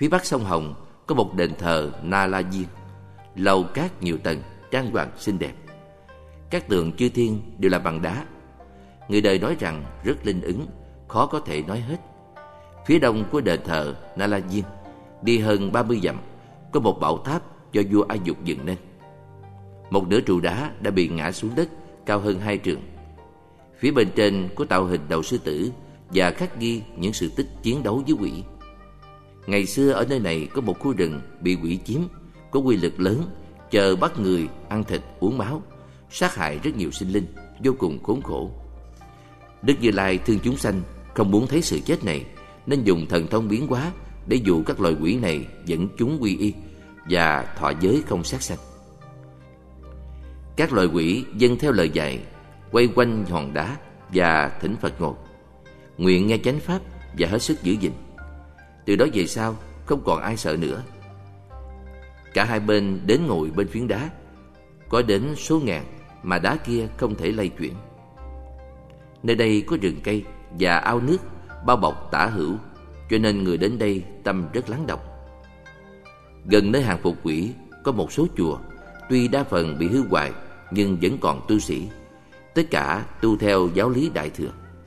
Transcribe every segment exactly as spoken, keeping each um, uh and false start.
Phía bắc sông Hồng có một đền thờ Na La Diên, lầu cát nhiều tầng, trang hoàng xinh đẹp. Các tượng chư thiên đều là bằng đá. Người đời nói rằng rất linh ứng, khó có thể nói hết. Phía đông của đền thờ Na La Diên, đi hơn ba mươi dặm, có một bảo tháp do vua A Dục dựng nên. Một nửa trụ đá đã bị ngã xuống đất, cao hơn hai trượng. Phía bên trên có tạo hình đầu sư tử và khắc ghi những sự tích chiến đấu với quỷ. Ngày xưa ở nơi này có một khu rừng bị quỷ chiếm, có quy lực lớn, chờ bắt người ăn thịt uống máu, sát hại rất nhiều sinh linh, vô cùng khốn khổ. Đức Như Lai thương chúng sanh, không muốn thấy sự chết này, nên dùng thần thông biến hóa để dụ các loài quỷ này dẫn chúng quy y và thọ giới không sát sanh. Các loài quỷ dâng theo lời dạy, quay quanh hòn đá và thỉnh Phật ngồi, nguyện nghe chánh pháp và hết sức giữ gìn. Từ đó về sau không còn ai sợ nữa. Cả hai bên đến ngồi bên phiến đá, có đến số ngàn mà đá kia không thể lay chuyển. Nơi đây có rừng cây và ao nước bao bọc tả hữu, cho nên người đến đây tâm rất lắng động. Gần nơi hàng phục quỷ có một số chùa, tuy đa phần bị hư hoại nhưng vẫn còn tu sĩ, tất cả tu theo giáo lý Đại Thừa.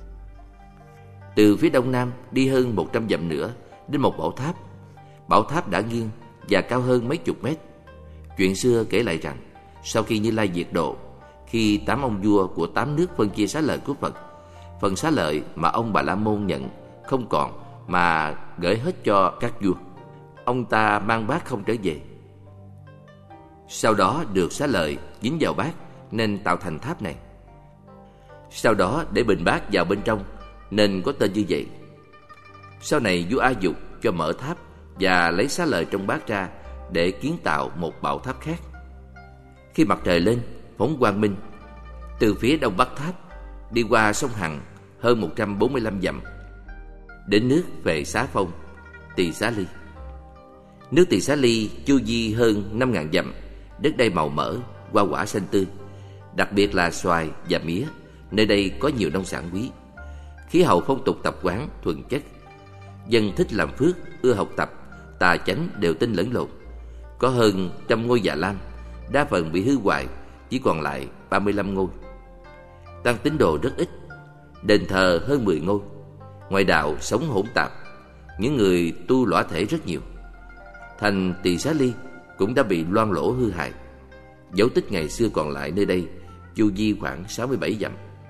Từ phía đông nam đi hơn một trăm dặm nữa đến một bảo tháp. Bảo tháp đã nghiêng và cao hơn mấy chục mét. Chuyện xưa kể lại rằng, sau khi Như Lai diệt độ, khi tám ông vua của tám nước phân chia xá lợi của Phật, phần xá lợi mà ông Bà La Môn nhận không còn mà gửi hết cho các vua. Ông ta mang bát không trở về. Sau đó được xá lợi dính vào bát nên tạo thành tháp này. Sau đó để bình bát vào bên trong nên có tên như vậy. Sau này vua A Dục cho mở tháp và lấy xá lợi trong bát ra để kiến tạo một bảo tháp khác. Khi mặt trời lên phóng quang minh, từ phía đông bắc tháp đi qua sông Hằng hơn một trăm bốn mươi lăm dặm, đến nước Phệ Xá Phong, Tỳ Xá Ly. Nước Tỳ Xá Ly chu vi hơn năm ngàn dặm, đất đai màu mỡ, hoa quả xanh tươi, đặc biệt là xoài và mía. Nơi đây có nhiều nông sản quý. Khí hậu phong tục tập quán thuần chất, dân thích làm phước, ưa học tập, tà chánh đều tin lẫn lộn. Có hơn trăm ngôi Già Lam, đa phần bị hư hoại, chỉ còn lại ba mươi lăm ngôi. Tăng tín đồ rất ít, đền thờ hơn mười ngôi. Ngoài đạo sống hỗn tạp, những người tu lõa thể rất nhiều. Thành Tỳ Xá Ly cũng đã bị loang lỗ hư hại. Dấu tích ngày xưa còn lại nơi đây chu vi khoảng sáu mươi bảy dặm.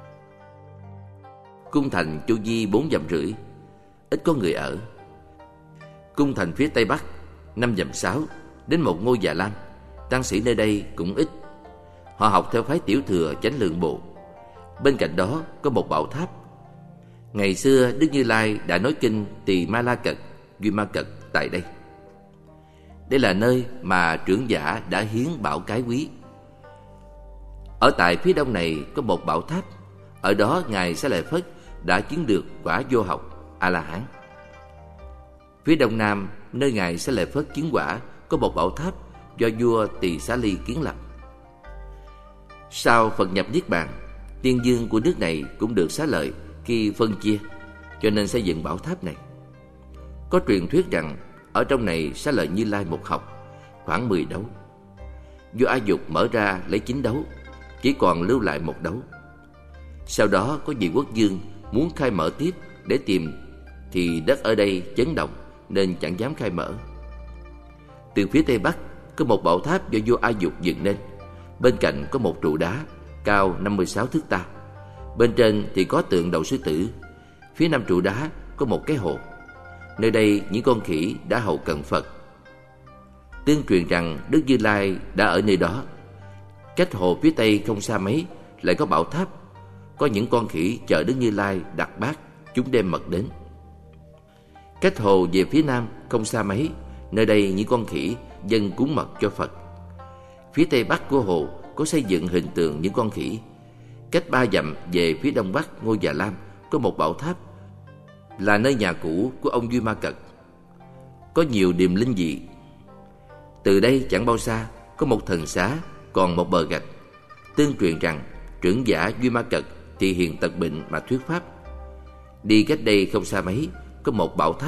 Cung thành chu vi bốn dặm rưỡi, ít có người ở. Cung thành phía tây bắc năm dặm sáu, đến một ngôi Già Lam. Tăng sĩ nơi đây cũng ít. Họ học theo phái Tiểu Thừa Chánh Lượng Bộ. Bên cạnh đó có một bảo tháp. Ngày xưa Đức Như Lai đã nói kinh Tỳ Ma La Cật, Duy Ma Cật tại đây. Đây là nơi mà trưởng giả đã hiến bảo cái quý. Ở tại phía đông này có một bảo tháp. Ở đó Ngài Xá Lợi Phất đã chứng được quả vô học A-la-hán. Phía đông nam nơi Ngài Xá Lợi Phất chứng quả có một bảo tháp do vua Tỳ Xá Ly kiến lập. Sau Phật nhập Niết Bàn, tiên dương của nước này cũng được xá lợi khi phân chia, cho nên xây dựng bảo tháp này. Có truyền thuyết rằng ở trong này xá lợi Như Lai một học, khoảng mười đấu. Vua A Dục mở ra lấy chín đấu, chỉ còn lưu lại một đấu. Sau đó có vị quốc vương muốn khai mở tiếp để tìm, thì đất ở đây chấn động nên chẳng dám khai mở. Từ phía tây bắc có một bảo tháp do vua A Dục dựng nên. Bên cạnh có một trụ đá cao năm mươi sáu thước ta. Bên trên thì có tượng đầu sư tử. Phía nam trụ đá có một cái hồ. Nơi đây những con khỉ đã hầu cận Phật. Tương truyền rằng Đức Như Lai đã ở nơi đó. Cách hồ phía tây không xa mấy lại có bảo tháp. Có những con khỉ chờ Đức Như Lai đặt bát, chúng đem mật đến. Cách hồ về phía nam không xa mấy, nơi đây những con khỉ dâng cúng mật cho Phật. Phía tây bắc của hồ có xây dựng hình tượng những con khỉ. Cách ba dặm về phía đông bắc ngôi Già Lam có một bảo tháp, là nơi nhà cũ của ông Duy Ma Cật. Có nhiều điềm linh dị. Từ đây chẳng bao xa có một thần xá, còn một bờ gạch. Tương truyền rằng trưởng giả Duy Ma Cật thì hiền tật bệnh mà thuyết pháp. Đi cách đây không xa mấy có một bảo tháp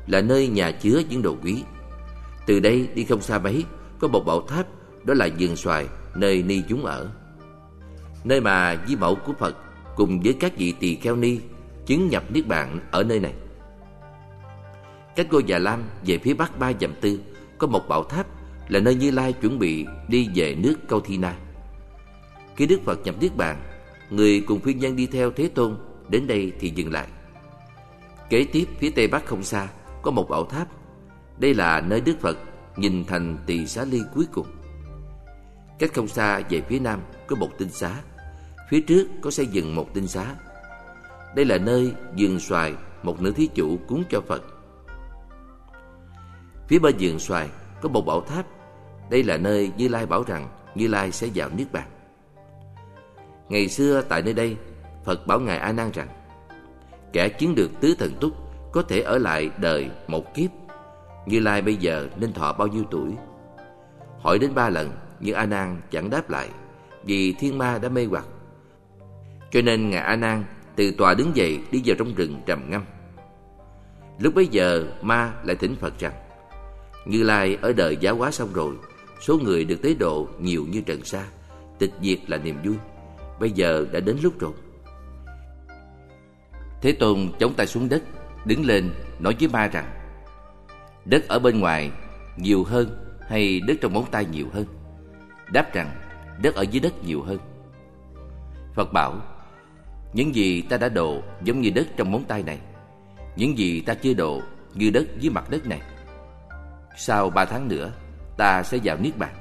là nơi nhà chứa những đồ quý. Từ đây đi không xa mấy có một bảo tháp, đó là vườn xoài nơi ni chúng ở, nơi mà di mẫu của Phật cùng với các vị tỳ kheo ni chứng nhập niết bàn ở nơi này. Cách ngôi Già Lam về phía bắc ba dặm tư có một bảo tháp, là nơi Như Lai chuẩn bị đi về nước Câu Thi Na. Khi Đức Phật nhập niết bàn, người cùng phi nhân đi theo Thế Tôn đến đây thì dừng lại. Kế tiếp phía tây bắc không xa có một bảo tháp. Đây là nơi Đức Phật nhìn thành Tỳ Xá Ly cuối cùng. Cách không xa về phía nam có một tinh xá. Phía trước có xây dựng một tinh xá. Đây là nơi vườn xoài một nữ thí chủ cúng cho Phật. Phía bên vườn xoài có một bảo tháp. Đây là nơi Như Lai bảo rằng Như Lai sẽ vào niết bàn. Ngày xưa tại nơi đây, Phật bảo ngài A Nan rằng kẻ chứng được tứ thần túc có thể ở lại đời một kiếp. Như Lai bây giờ nên thọ bao nhiêu tuổi? Hỏi đến ba lần, nhưng A Nan chẳng đáp lại, vì thiên ma đã mê hoặc. Cho nên ngài A Nan từ tòa đứng dậy đi vào trong rừng trầm ngâm. Lúc bấy giờ ma lại thỉnh Phật rằng Như Lai ở đời giáo hóa xong rồi, số người được tế độ nhiều như trần sa, tịch diệt là niềm vui. Bây giờ đã đến lúc rồi. Thế Tôn chống tay xuống đất, đứng lên nói với ma rằng đất ở bên ngoài nhiều hơn hay đất trong móng tay nhiều hơn? Đáp rằng đất ở dưới đất nhiều hơn. Phật bảo những gì ta đã độ giống như đất trong móng tay này, những gì ta chưa độ như đất dưới mặt đất này. Sau ba tháng nữa ta sẽ vào niết bàn.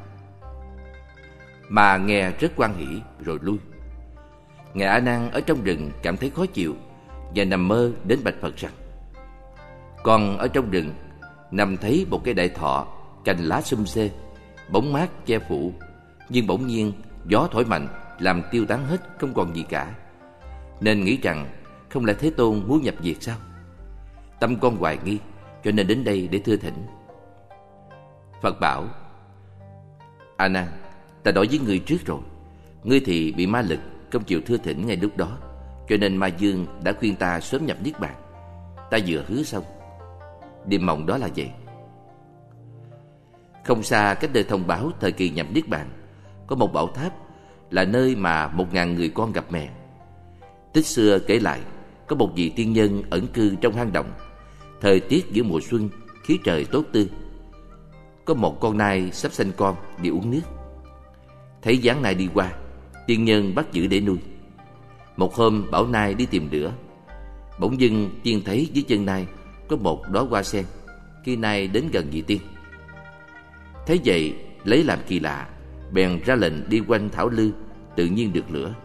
Mà nghe rất hoan hỷ rồi lui. Ngài A Nan ở trong rừng cảm thấy khó chịu và nằm mơ đến bạch Phật rằng con ở trong rừng nằm thấy một cây đại thọ, cành lá sum xê, bóng mát che phủ, nhưng bỗng nhiên gió thổi mạnh làm tiêu tán hết, không còn gì cả. Nên nghĩ rằng không lẽ Thế Tôn muốn nhập diệt sao? Tâm con hoài nghi, cho nên đến đây để thưa thỉnh. Phật bảo A Nan, ta nói với ngươi trước rồi, ngươi thì bị ma lực không chịu thưa thỉnh ngay lúc đó, cho nên ma dương đã khuyên ta sớm nhập niết bàn. Ta vừa hứa xong. Đêm mộng đó là vậy. Không xa cách nơi thông báo thời kỳ nhập niết bàn có một bảo tháp, là nơi mà một ngàn người con gặp mẹ. Tích xưa kể lại có một vị tiên nhân ẩn cư trong hang động. Thời tiết giữa mùa xuân, khí trời tốt tươi. Có một con nai sắp sanh con đi uống nước. Thấy dáng nai đi qua, tiên nhân bắt giữ để nuôi. Một hôm bảo nai đi tìm lửa. Bỗng dưng tiên thấy dưới chân nai có một đóa hoa sen. Khi nai đến gần vị tiên, thấy vậy lấy làm kỳ lạ, bèn ra lệnh đi quanh thảo lư, tự nhiên được lửa.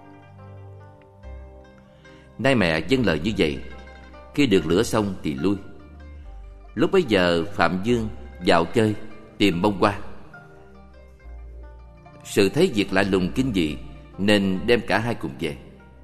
Nai mẹ vâng lời như vậy. Khi được lửa xong thì lui. Lúc bấy giờ Phạm Dương vào chơi tìm bông hoa. Sự thấy việc lạ lùng kinh dị nên đem cả hai cùng về.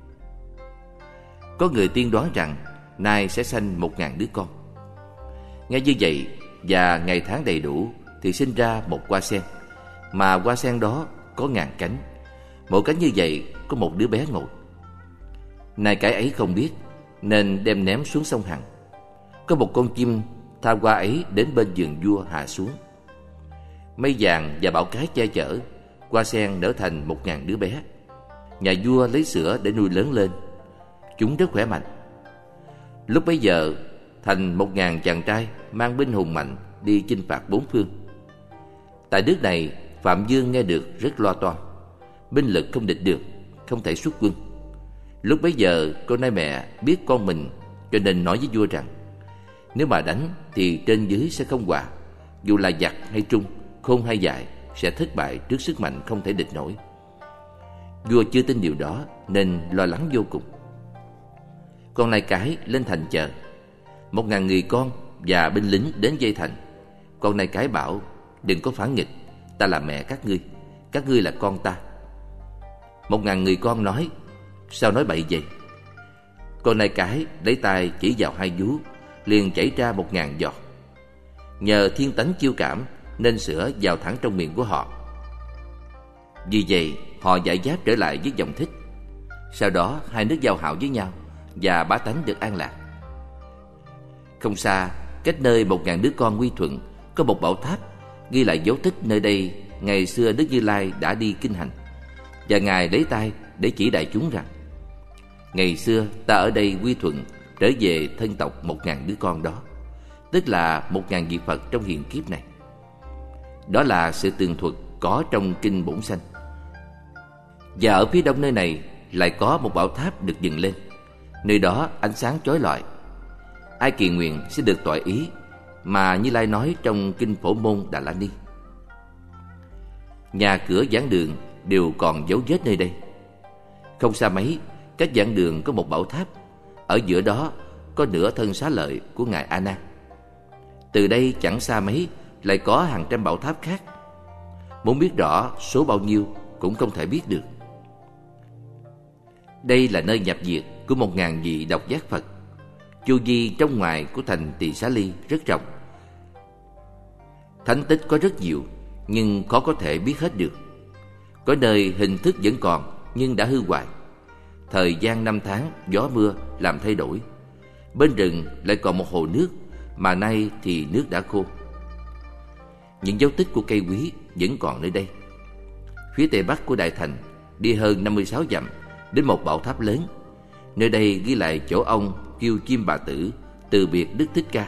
Có người tiên đoán rằng nai sẽ sanh một ngàn đứa con. Nghe như vậy và ngày tháng đầy đủ thì sinh ra một hoa sen, mà hoa sen đó có ngàn cánh. Mỗi cánh như vậy có một đứa bé ngồi. Nai cái ấy không biết nên đem ném xuống sông Hằng. Có một con chim tha hoa ấy đến bên vườn vua hạ xuống. Mây vàng và bão cái che chở, hoa sen nở thành một ngàn đứa bé. Nhà vua lấy sữa để nuôi lớn lên. Chúng rất khỏe mạnh. Lúc bấy giờ thành một ngàn chàng trai mang binh hùng mạnh đi chinh phạt bốn phương. Tại nước này Phạm Dương nghe được rất lo toan. Binh lực không địch được, không thể xuất quân. Lúc bấy giờ con nai mẹ biết con mình, cho nên nói với vua rằng nếu mà đánh thì trên dưới sẽ không hòa. Dù là giặc hay trung, khôn hay dại, sẽ thất bại trước sức mạnh không thể địch nổi. Vua chưa tin điều đó nên lo lắng vô cùng. Con nai cái lên thành chờ. Một ngàn người con và binh lính đến dây thành. Con nai cái bảo đừng có phản nghịch, ta là mẹ các ngươi, các ngươi là con ta. Một ngàn người con nói sao nói bậy vậy? Con nai cái lấy tay chỉ vào hai vú, liền chảy ra một ngàn giọt. Nhờ thiên tánh chiêu cảm nên sữa vào thẳng trong miệng của họ. Vì vậy họ giải giáp trở lại với dòng thích. Sau đó hai nước giao hảo với nhau và bá tánh được an lạc. Không xa cách nơi một ngàn đứa con quy thuận, có một bảo tháp ghi lại dấu tích nơi đây ngày xưa Đức Như Lai đã đi kinh hành. Và Ngài lấy tay để chỉ đại chúng rằng: ngày xưa ta ở đây quy thuận trở về thân tộc một ngàn đứa con đó, tức là một ngàn vị Phật trong hiện kiếp này. Đó là sự tường thuật có trong kinh Bổn Sanh. Và ở phía đông nơi này lại có một bảo tháp được dựng lên. Nơi đó ánh sáng chói lọi. Ai kỳ nguyện sẽ được toại ý mà Như Lai nói trong kinh Phổ Môn Đà La Ni. Nhà cửa giảng đường đều còn dấu vết nơi đây. Không xa mấy, cách giảng đường có một bảo tháp. Ở giữa đó có nửa thân xá lợi của Ngài A Nan. Từ đây chẳng xa mấy lại có hàng trăm bảo tháp khác. Muốn biết rõ số bao nhiêu cũng không thể biết được. Đây là nơi nhập diệt của một ngàn vị độc giác Phật. Chu vi trong ngoài của thành Tỳ Xá Ly rất rộng. Thánh tích có rất nhiều, nhưng khó có thể biết hết được. Có nơi hình thức vẫn còn nhưng đã hư hoại. Thời gian năm tháng gió mưa làm thay đổi. Bên rừng lại còn một hồ nước, mà nay thì nước đã khô. Những dấu tích của cây quý vẫn còn nơi đây. Phía tây bắc của đại thành, đi hơn năm mươi sáu dặm đến một bảo tháp lớn. Nơi đây ghi lại chỗ ông Kiêu Chiêm Bà Tử từ biệt Đức Thích Ca.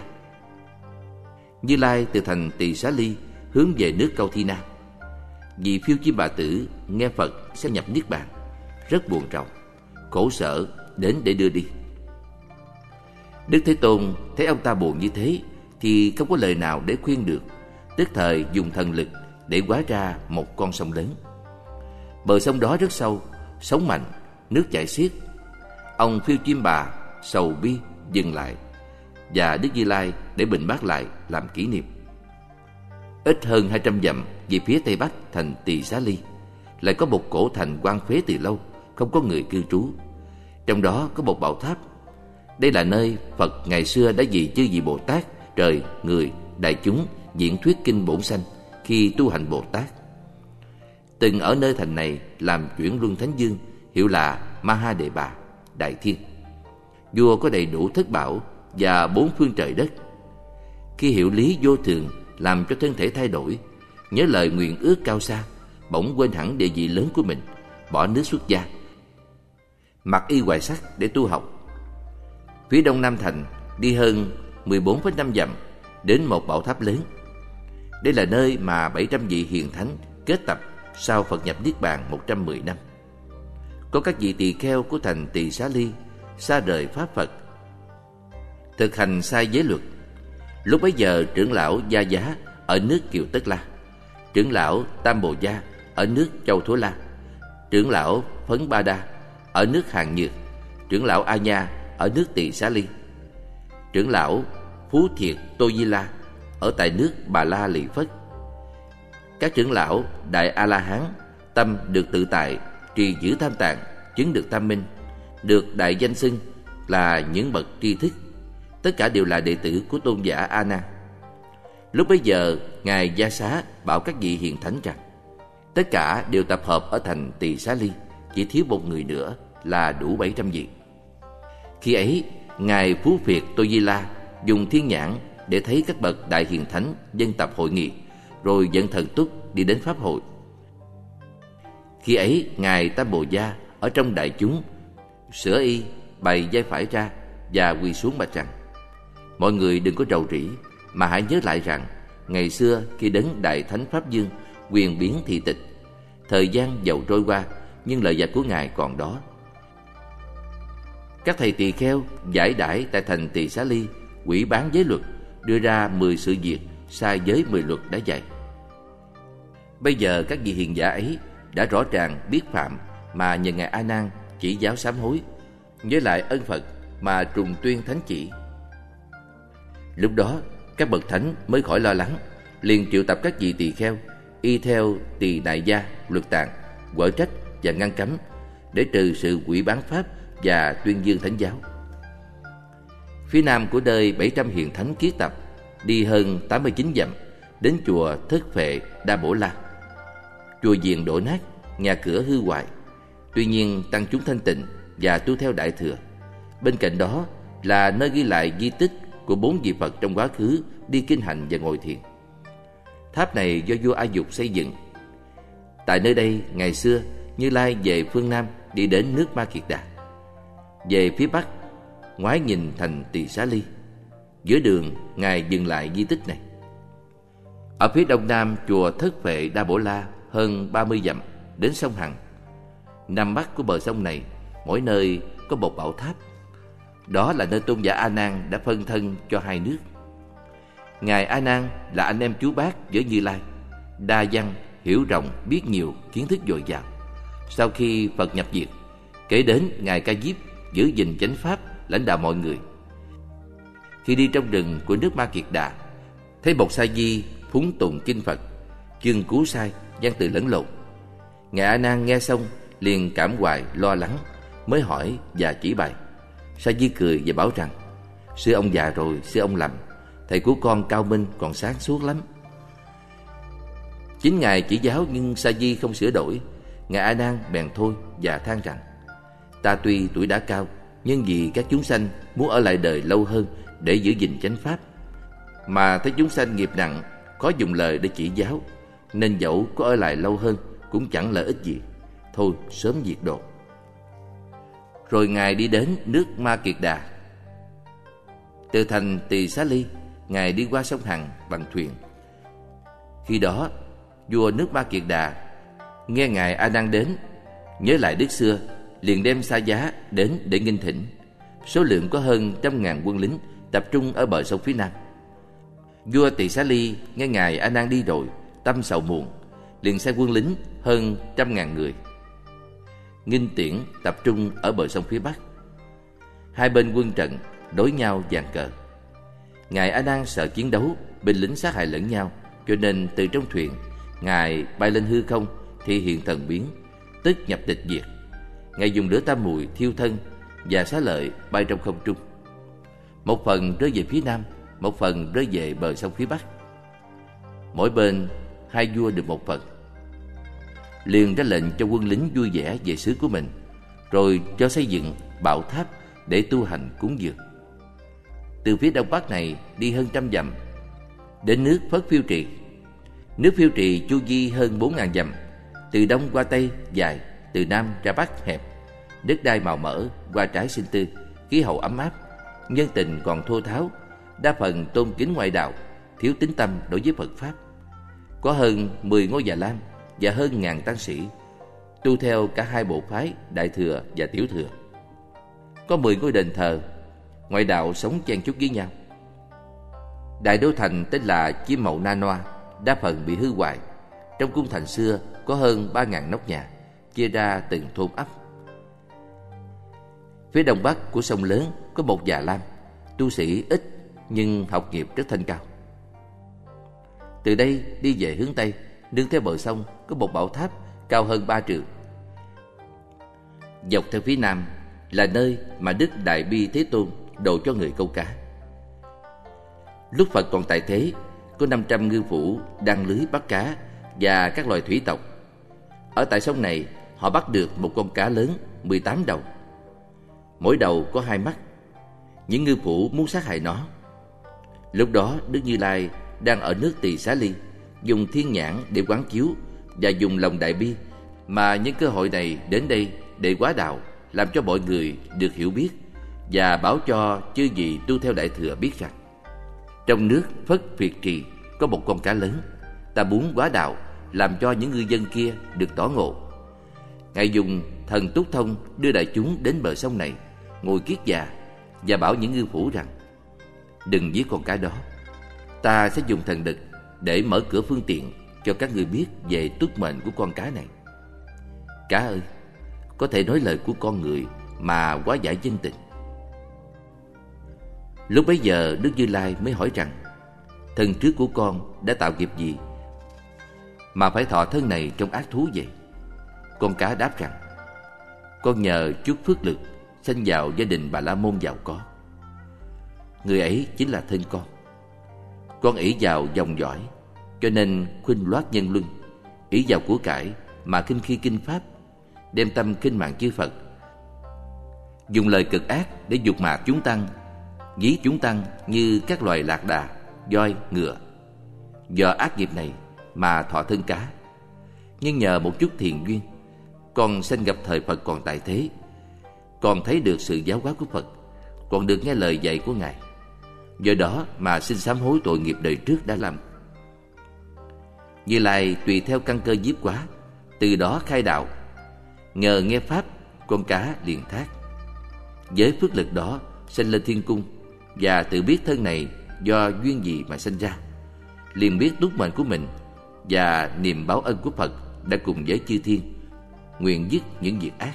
Như Lai từ thành Tỳ Xá Ly hướng về nước Câu Thi Nam. Vì Phiêu Chiêm Bà Tử nghe Phật sẽ nhập niết bàn, rất buồn rầu, khổ sở đến để đưa đi. Đức Thế Tôn thấy ông ta buồn như thế thì không có lời nào để khuyên được, tức thời dùng thần lực để hóa ra một con sông lớn. Bờ sông đó rất sâu, sóng mạnh, nước chảy xiết. Ông Phiêu Chiêm Bà sầu bi dừng lại, và Đức Như Lai để bình bát lại làm kỷ niệm. Ít hơn hai trăm dặm về phía tây bắc thành Tỳ Xá Ly lại có một cổ thành hoang phế từ lâu, không có người cư trú. Trong đó có một bảo tháp. Đây là nơi Phật ngày xưa đã vì chư vị Bồ Tát, trời, người, đại chúng diễn thuyết kinh Bổn Sanh khi tu hành Bồ Tát. Từng ở nơi thành này làm chuyển luân thánh vương, hiệu là Maha Đề Bà, Đại Thiên. Vua có đầy đủ thất bảo và bốn phương trời đất. Khi hiệu lý vô thường làm cho thân thể thay đổi, nhớ lời nguyện ước cao xa, bỗng quên hẳn địa vị lớn của mình, bỏ nước xuất gia, mặc y hoài sắc để tu học. Phía đông nam thành đi hơn mười bốn phẩy năm dặm đến một bảo tháp lớn. Đây là nơi mà bảy trăm vị hiền thánh kết tập sau Phật nhập niết bàn một trăm mười năm. Có các vị tỳ kheo của thành Tỳ Xá Ly xa rời pháp Phật, thực hành sai giới luật. Lúc bấy giờ trưởng lão Gia Giá ở nước Kiều Tất La, trưởng lão Tam Bồ Gia ở nước Châu Thố La, trưởng lão Phấn Ba Đa ở nước Hàn Nhược, trưởng lão A Nha ở nước Tỳ Xá Ly, trưởng lão Phú Thiệt Tô Di La ở tại nước Bà La Lì Phất. Các trưởng lão Đại A La Hán tâm được tự tại, trì giữ tam tạng, chứng được tam minh, được đại danh xưng là những bậc tri thức. Tất cả đều là đệ tử của tôn giả A Nan. Lúc bấy giờ ngài Gia Xá bảo các vị hiền thánh rằng tất cả đều tập hợp ở thành Tỳ Xá Ly, chỉ thiếu một người nữa là đủ bảy trăm vị. Khi ấy ngài Phú Phiệt Tô Di La dùng thiên nhãn để thấy các bậc đại hiền thánh dân tập hội nghị, rồi dẫn thần túc đi đến pháp hội. Khi ấy ngài Tam Bồ Gia ở trong đại chúng sửa y, bày vai phải ra và quỳ xuống bạch rằng: mọi người đừng có rầu rĩ, mà hãy nhớ lại rằng ngày xưa khi đấng đại thánh pháp vương quyền biến thị tịch, thời gian dầu trôi qua nhưng lời dạy của ngài còn đó. Các thầy tỳ kheo giải đãi tại thành Tỳ Xá Ly quỷ bán giới luật, đưa ra mười sự việc sai giới mười luật đã dạy. Bây giờ các vị hiền giả ấy đã rõ ràng biết phạm mà nhờ ngài A Nan chỉ giáo sám hối, nhớ lại ân Phật mà trùng tuyên thánh chỉ. Lúc đó các bậc thánh mới khỏi lo lắng, liền triệu tập các vị tỳ kheo y theo Tỳ Đại Gia luật tạng, quở trách và ngăn cấm, để trừ sự quỷ bán pháp và tuyên dương thánh giáo. Phía nam của nơi bảy trăm hiền thánh kiết tập đi hơn tám mươi chín dặm đến chùa Thất Phệ Đa Bổ La. Chùa diện đổ nát, nhà cửa hư hoại, tuy nhiên tăng chúng thanh tịnh và tu theo đại thừa. Bên cạnh đó là nơi ghi lại di tích của bốn vị Phật trong quá khứ đi kinh hành và ngồi thiền. Tháp này do vua A Dục xây dựng. Tại nơi đây, ngày xưa Như Lai về phương Nam đi đến nước Ma Kiệt Đà. Về phía Bắc, ngoái nhìn thành Tỳ Xá Ly. Giữa đường, Ngài dừng lại di tích này. Ở phía đông nam, chùa Thất Phệ Đa Bổ La hơn ba mươi dặm đến sông Hằng. Nam bắc của bờ sông này, mỗi nơi có một bảo tháp. Đó là nơi tôn giả A Nan đã phân thân cho hai nước. Ngài A Nan là anh em chú bác với Như Lai, đa văn, hiểu rộng, biết nhiều, kiến thức dồi dào. Sau khi Phật nhập diệt, kể đến Ngài Ca Diếp giữ gìn chánh pháp, lãnh đạo mọi người. Khi đi trong rừng của nước Ma Kiệt Đà, thấy một sa di phúng tụng kinh Phật, chương cú sai, văn từ lẫn lộn. Ngài A Nan nghe xong liền cảm hoài lo lắng, mới hỏi và chỉ bày. Sa di cười và bảo rằng: sư ông già rồi, sư ông lầm. Thầy của con cao minh còn sáng suốt lắm. Chính Ngài chỉ giáo nhưng Sa di không sửa đổi. Ngài A Nan bèn thôi và than rằng: ta tuy tuổi đã cao, nhưng vì các chúng sanh muốn ở lại đời lâu hơn để giữ gìn chánh pháp, mà thấy chúng sanh nghiệp nặng, khó dùng lời để chỉ giáo, nên dẫu có ở lại lâu hơn cũng chẳng lợi ích gì. Thôi sớm diệt độ. Rồi Ngài đi đến nước Ma Kiệt Đà. Từ thành Tỳ Xá Ly, Ngài đi qua sông Hằng bằng thuyền. Khi đó, vua nước Ma Kiệt Đà nghe Ngài A Nan đến, nhớ lại đức xưa, liền đem xa giá đến để nghênh thỉnh. Số lượng có hơn trăm ngàn quân lính tập trung ở bờ sông phía nam. Vua Tỳ Xá Ly nghe Ngài A Nan đi rồi, tâm sầu muộn, liền sai quân lính hơn trăm ngàn người nghinh tiễn tập trung ở bờ sông phía bắc. Hai bên quân trận đối nhau dàn cờ. Ngài A Nan sợ chiến đấu, binh lính sát hại lẫn nhau, cho nên từ trong thuyền, Ngài bay lên hư không, thị hiện thần biến, tức nhập tịch diệt. Ngài dùng lửa tam muội thiêu thân và xá lợi bay trong không trung. Một phần rơi về phía nam, một phần rơi về bờ sông phía bắc. Mỗi bên hai vua được một phần. Liền ra lệnh cho quân lính vui vẻ về xứ của mình, rồi cho xây dựng bảo tháp để tu hành cúng dường. Từ phía đông bắc này đi hơn trăm dặm đến nước Phất Phiêu Trì. Nước Phiêu Trì chu vi hơn bốn ngàn dặm, từ đông qua tây dài, từ nam ra bắc hẹp. Đất đai màu mỡ, hoa trái xinh tươi, khí hậu ấm áp, nhân tình còn thô tháo, đa phần tôn kính ngoại đạo, thiếu tín tâm đối với Phật pháp. Có hơn mười ngôi Già Lam và hơn ngàn tăng sĩ tu theo cả hai bộ phái Đại Thừa và Tiểu Thừa. Có mười ngôi đền thờ, ngoại đạo sống chen chúc với nhau. Đại đô thành tên là Chim Mậu Na Noa, đa phần bị hư hoại. Trong cung thành xưa có hơn ba ngàn nóc nhà, chia ra từng thôn ấp. Phía đông bắc của sông lớn có một Già Lam, tu sĩ ít nhưng học nghiệp rất thanh cao. Từ đây đi về hướng tây, nương theo bờ sông có một bảo tháp cao hơn ba trượng. Dọc theo phía nam là nơi mà Đức Đại Bi Thế Tôn độ cho người câu cá. Lúc Phật còn tại thế, có năm trăm ngư phủ đăng lưới bắt cá và các loài thủy tộc. Ở tại sông này, họ bắt được một con cá lớn mười tám đầu. Mỗi đầu có hai mắt. Những ngư phủ muốn sát hại nó. Lúc đó Đức Như Lai đang ở nước Tỳ Xá Ly, dùng thiên nhãn để quán chiếu và dùng lòng đại bi mà những cơ hội này đến đây để hóa đạo, làm cho mọi người được hiểu biết và báo cho chư vị tu theo Đại Thừa biết rằng trong nước Phất Phiệt Trì có một con cá lớn. Ta muốn hóa đạo, làm cho những ngư dân kia được tỏ ngộ. Ngài dùng thần túc thông đưa đại chúng đến bờ sông này, ngồi kiết già và bảo những ngư phủ rằng: đừng giết con cá đó, ta sẽ dùng thần lực để mở cửa phương tiện cho các người biết về túc mệnh của con cá này. Cá ơi, có thể nói lời của con người mà hóa giải dân tình. Lúc bấy giờ Đức Như Lai mới hỏi rằng: thân trước của con đã tạo nghiệp gì mà phải thọ thân này trong ác thú vậy? Con cá đáp rằng: con nhờ chút phước lực sanh vào gia đình Bà La Môn giàu có. Người ấy chính là thân con. Con ỷ vào dòng dõi, cho nên khuynh loát nhân luân, ỷ vào của cải mà khinh khi kinh pháp, đem tâm khinh mạng chư Phật, dùng lời cực ác để dục mạ chúng tăng, ví chúng tăng như các loài lạc đà, voi, ngựa. Do ác nghiệp này mà thọ thân cá. Nhưng nhờ một chút thiền duyên, con sanh gặp thời Phật còn tại thế, còn thấy được sự giáo hóa của Phật, còn được nghe lời dạy của Ngài. Do đó mà xin sám hối tội nghiệp đời trước đã làm. Như Lai tùy theo căn cơ nhiếp quá, từ đó khai đạo. Nhờ nghe pháp, con cá liền thác. Với phước lực đó sanh lên thiên cung, và tự biết thân này do duyên gì mà sanh ra, liền biết túc mệnh của mình và niềm báo ân của Phật đã cùng với chư thiên, nguyện dứt những việc ác.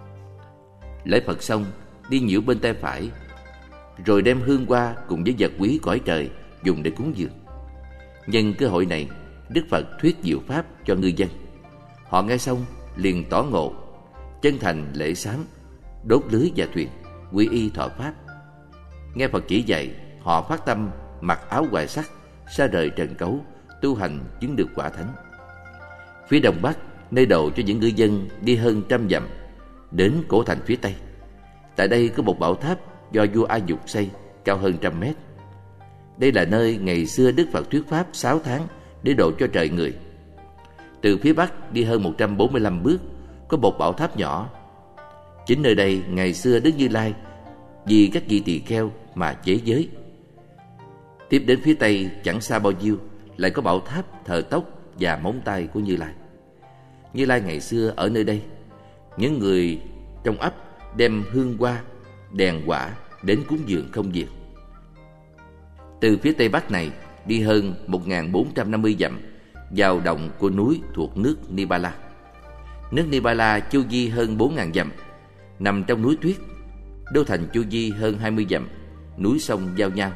Lễ Phật xong, đi nhiễu bên tay phải, rồi đem hương hoa cùng với vật quý cõi trời dùng để cúng dường. Nhân cơ hội này, Đức Phật thuyết diệu pháp cho ngư dân. Họ nghe xong liền tỏ ngộ, chân thành lễ sám, đốt lưới và thuyền, quy y thọ pháp. Nghe Phật chỉ dạy, họ phát tâm mặc áo hoài sắc, xa rời trần cấu, tu hành chứng được quả thánh. Phía đông bắc, nơi đầu cho những ngư dân đi hơn trăm dặm, đến cổ thành phía tây. Tại đây có một bảo tháp do vua A Dục xây, cao hơn trăm mét. Đây là nơi ngày xưa Đức Phật thuyết pháp sáu tháng để độ cho trời người. Từ phía bắc đi hơn một trăm bốn mươi lăm bước, có một bảo tháp nhỏ. Chính nơi đây ngày xưa Đức Như Lai vì các vị tỳ kheo mà chế giới. Tiếp đến phía tây chẳng xa bao nhiêu, lại có bảo tháp thờ tóc và móng tay của Như Lai. Như Lai ngày xưa ở nơi đây. Những người trong ấp đem hương hoa, đèn quả đến cúng dường không diệt. Từ phía tây bắc này đi hơn một nghìn bốn trăm năm mươi dặm, vào động của núi thuộc nước Nibala. Nước Nibala chu vi hơn bốn nghìn dặm, nằm trong núi tuyết. Đô thành chu vi hơn hai mươi dặm, núi sông giao nhau,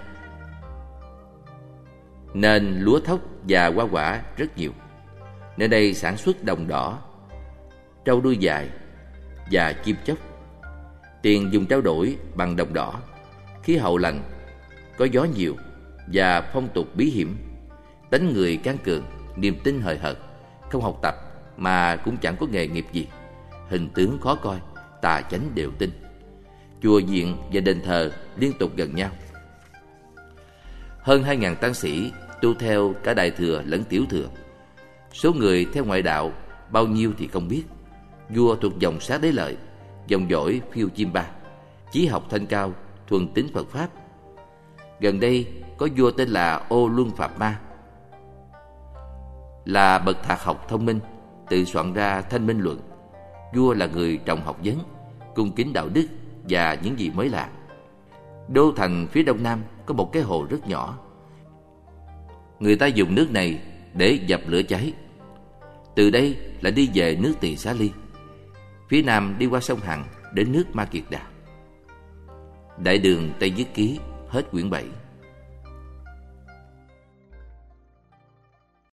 nên lúa thóc và hoa quả rất nhiều. Nơi đây sản xuất đồng đỏ, trâu đuôi dài và chim chóc. Tiền dùng trao đổi bằng đồng đỏ. Khí hậu lạnh, có gió nhiều và phong tục bí hiểm. Tánh người can cường, niềm tin hời hợt, không học tập mà cũng chẳng có nghề nghiệp gì. Hình tướng khó coi, tà chánh đều tin. Chùa viện và đền thờ liên tục gần nhau. Hơn hai nghìn tăng sĩ tu theo cả đại thừa lẫn tiểu thừa. Số người theo ngoại đạo bao nhiêu thì không biết. Vua thuộc dòng Xá Đế Lợi, dòng dõi Phiêu Chiêm Ba, chí học thanh cao, thuần tín Phật pháp. Gần đây có vua tên là Ô Luân Phạp Ma, là bậc thạc học thông minh, tự soạn ra Thanh Minh Luận. Vua là người trọng học vấn, cung kính đạo đức và những gì mới lạ. Đô thành phía đông nam có một cái hồ rất nhỏ. Người ta dùng nước này để dập lửa cháy. Từ đây là đi về nước Tỳ Xá Ly. Phía nam đi qua sông Hằng đến nước Ma Kiệt Đà. Đại đường Tây Nhất Ký, hết quyển bảy.